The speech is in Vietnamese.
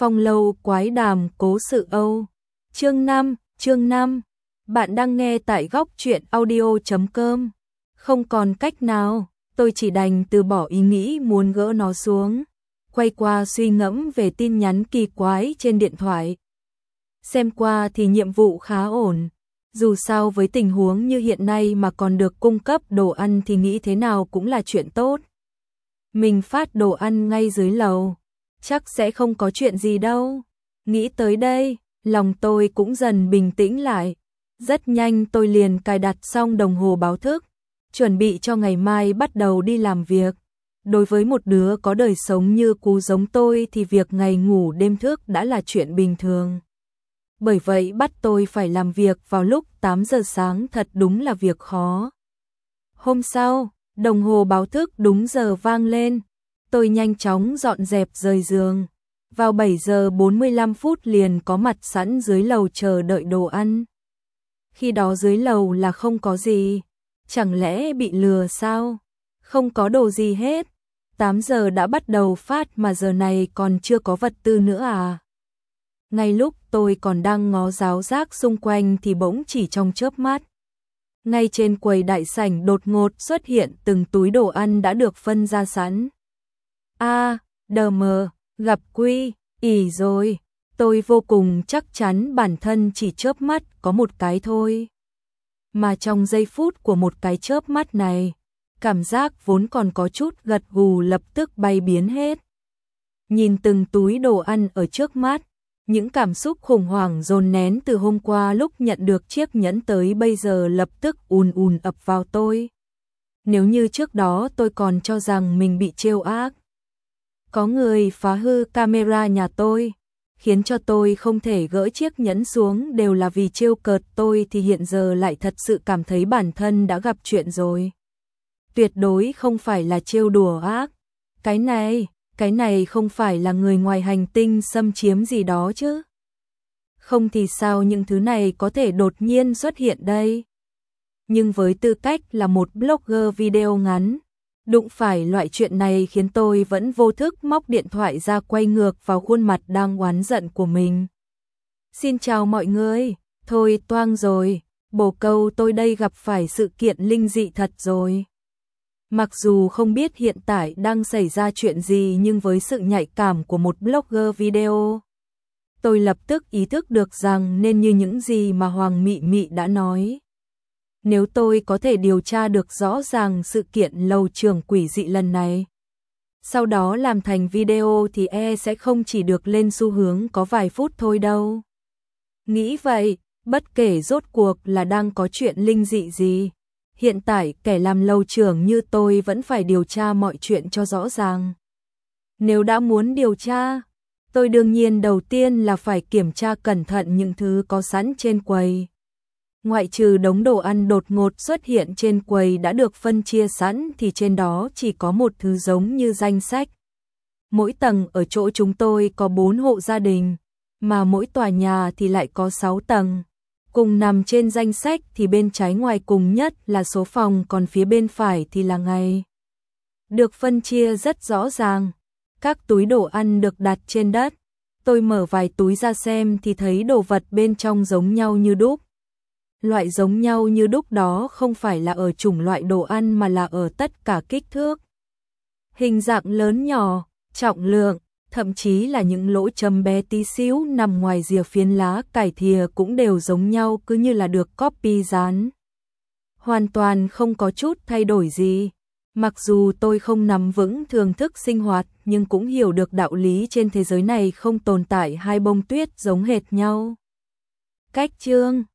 Phong lâu quái đàm cố sự Âu. Chương 5. Bạn đang nghe tại góc truyện audio.com. Không còn cách nào, tôi chỉ đành từ bỏ ý nghĩ muốn gỡ nó xuống. Quay qua suy ngẫm về tin nhắn kỳ quái trên điện thoại. Xem qua thì nhiệm vụ khá ổn. Dù sao với tình huống như hiện nay mà còn được cung cấp đồ ăn thì nghĩ thế nào cũng là chuyện tốt. Mình phát đồ ăn ngay dưới lầu, chắc sẽ không có chuyện gì đâu. Nghĩ tới đây, lòng tôi cũng dần bình tĩnh lại. Rất nhanh tôi liền cài đặt xong đồng hồ báo thức, chuẩn bị cho ngày mai bắt đầu đi làm việc. Đối với một đứa có đời sống như Cú giống tôi thì việc ngày ngủ đêm thức đã là chuyện bình thường. Bởi vậy bắt tôi phải làm việc vào lúc 8 giờ sáng thật đúng là việc khó. Hôm sau, đồng hồ báo thức đúng giờ vang lên. Tôi nhanh chóng dọn dẹp rời giường. Vào 7 giờ 45 phút liền có mặt sẵn dưới lầu chờ đợi đồ ăn. Khi đó dưới lầu là không có gì. Chẳng lẽ bị lừa sao? Không có đồ gì hết. 8 giờ đã bắt đầu phát mà giờ này còn chưa có vật tư nữa à? Ngay lúc tôi còn đang ngó giáo giác xung quanh thì bỗng chỉ trong chớp mắt. Ngay trên quầy đại sảnh đột ngột xuất hiện từng túi đồ ăn đã được phân ra sẵn. Gặp quy, ỉ rồi. Tôi vô cùng chắc chắn bản thân chỉ chớp mắt có một cái thôi. Mà trong giây phút của một cái chớp mắt này, cảm giác vốn còn có chút gật gù lập tức bay biến hết. Nhìn từng túi đồ ăn ở trước mắt, những cảm xúc khủng hoảng dồn nén từ hôm qua lúc nhận được chiếc nhẫn tới bây giờ lập tức ùn ùn ập vào tôi. Nếu như trước đó tôi còn cho rằng mình bị trêu ác, có người phá hư camera nhà tôi, khiến cho tôi không thể gỡ chiếc nhẫn xuống đều là vì trêu cợt tôi thì hiện giờ lại thật sự cảm thấy bản thân đã gặp chuyện rồi. Tuyệt đối không phải là trêu đùa ác. Cái này không phải là người ngoài hành tinh xâm chiếm gì đó chứ. Không thì sao những thứ này có thể đột nhiên xuất hiện đây. Nhưng với tư cách là một blogger video ngắn, đụng phải loại chuyện này khiến tôi vẫn vô thức móc điện thoại ra quay ngược vào khuôn mặt đang oán giận của mình. Xin chào mọi người, thôi toang rồi, bồ câu tôi đây gặp phải sự kiện linh dị thật rồi. Mặc dù không biết hiện tại đang xảy ra chuyện gì nhưng với sự nhạy cảm của một blogger video, tôi lập tức ý thức được rằng nên như những gì mà Hoàng Mị Mị đã nói. Nếu tôi có thể điều tra được rõ ràng sự kiện lầu trưởng quỷ dị lần này, sau đó làm thành video thì sẽ không chỉ được lên xu hướng có vài phút thôi đâu. Nghĩ vậy, bất kể rốt cuộc là đang có chuyện linh dị gì, hiện tại kẻ làm lầu trưởng như tôi vẫn phải điều tra mọi chuyện cho rõ ràng. Nếu đã muốn điều tra, tôi đương nhiên đầu tiên là phải kiểm tra cẩn thận những thứ có sẵn trên quầy. Ngoại trừ đống đồ ăn đột ngột xuất hiện trên quầy đã được phân chia sẵn thì trên đó chỉ có một thứ giống như danh sách. Mỗi tầng ở chỗ chúng tôi có 4 hộ gia đình, mà mỗi tòa nhà thì lại có 6 tầng. Cùng nằm trên danh sách thì bên trái ngoài cùng nhất là số phòng, còn phía bên phải thì là ngày. Được phân chia rất rõ ràng. Các túi đồ ăn được đặt trên đất. Tôi mở vài túi ra xem thì thấy đồ vật bên trong giống nhau như đúc. Loại giống nhau như đúc đó không phải là ở chủng loại đồ ăn mà là ở tất cả kích thước. Hình dạng lớn nhỏ, trọng lượng, thậm chí là những lỗ chấm bé tí xíu nằm ngoài rìa phiến lá cải thìa cũng đều giống nhau, cứ như là được copy dán. Hoàn toàn không có chút thay đổi gì. Mặc dù tôi không nắm vững thưởng thức sinh hoạt nhưng cũng hiểu được đạo lý trên thế giới này không tồn tại hai bông tuyết giống hệt nhau. Cách chương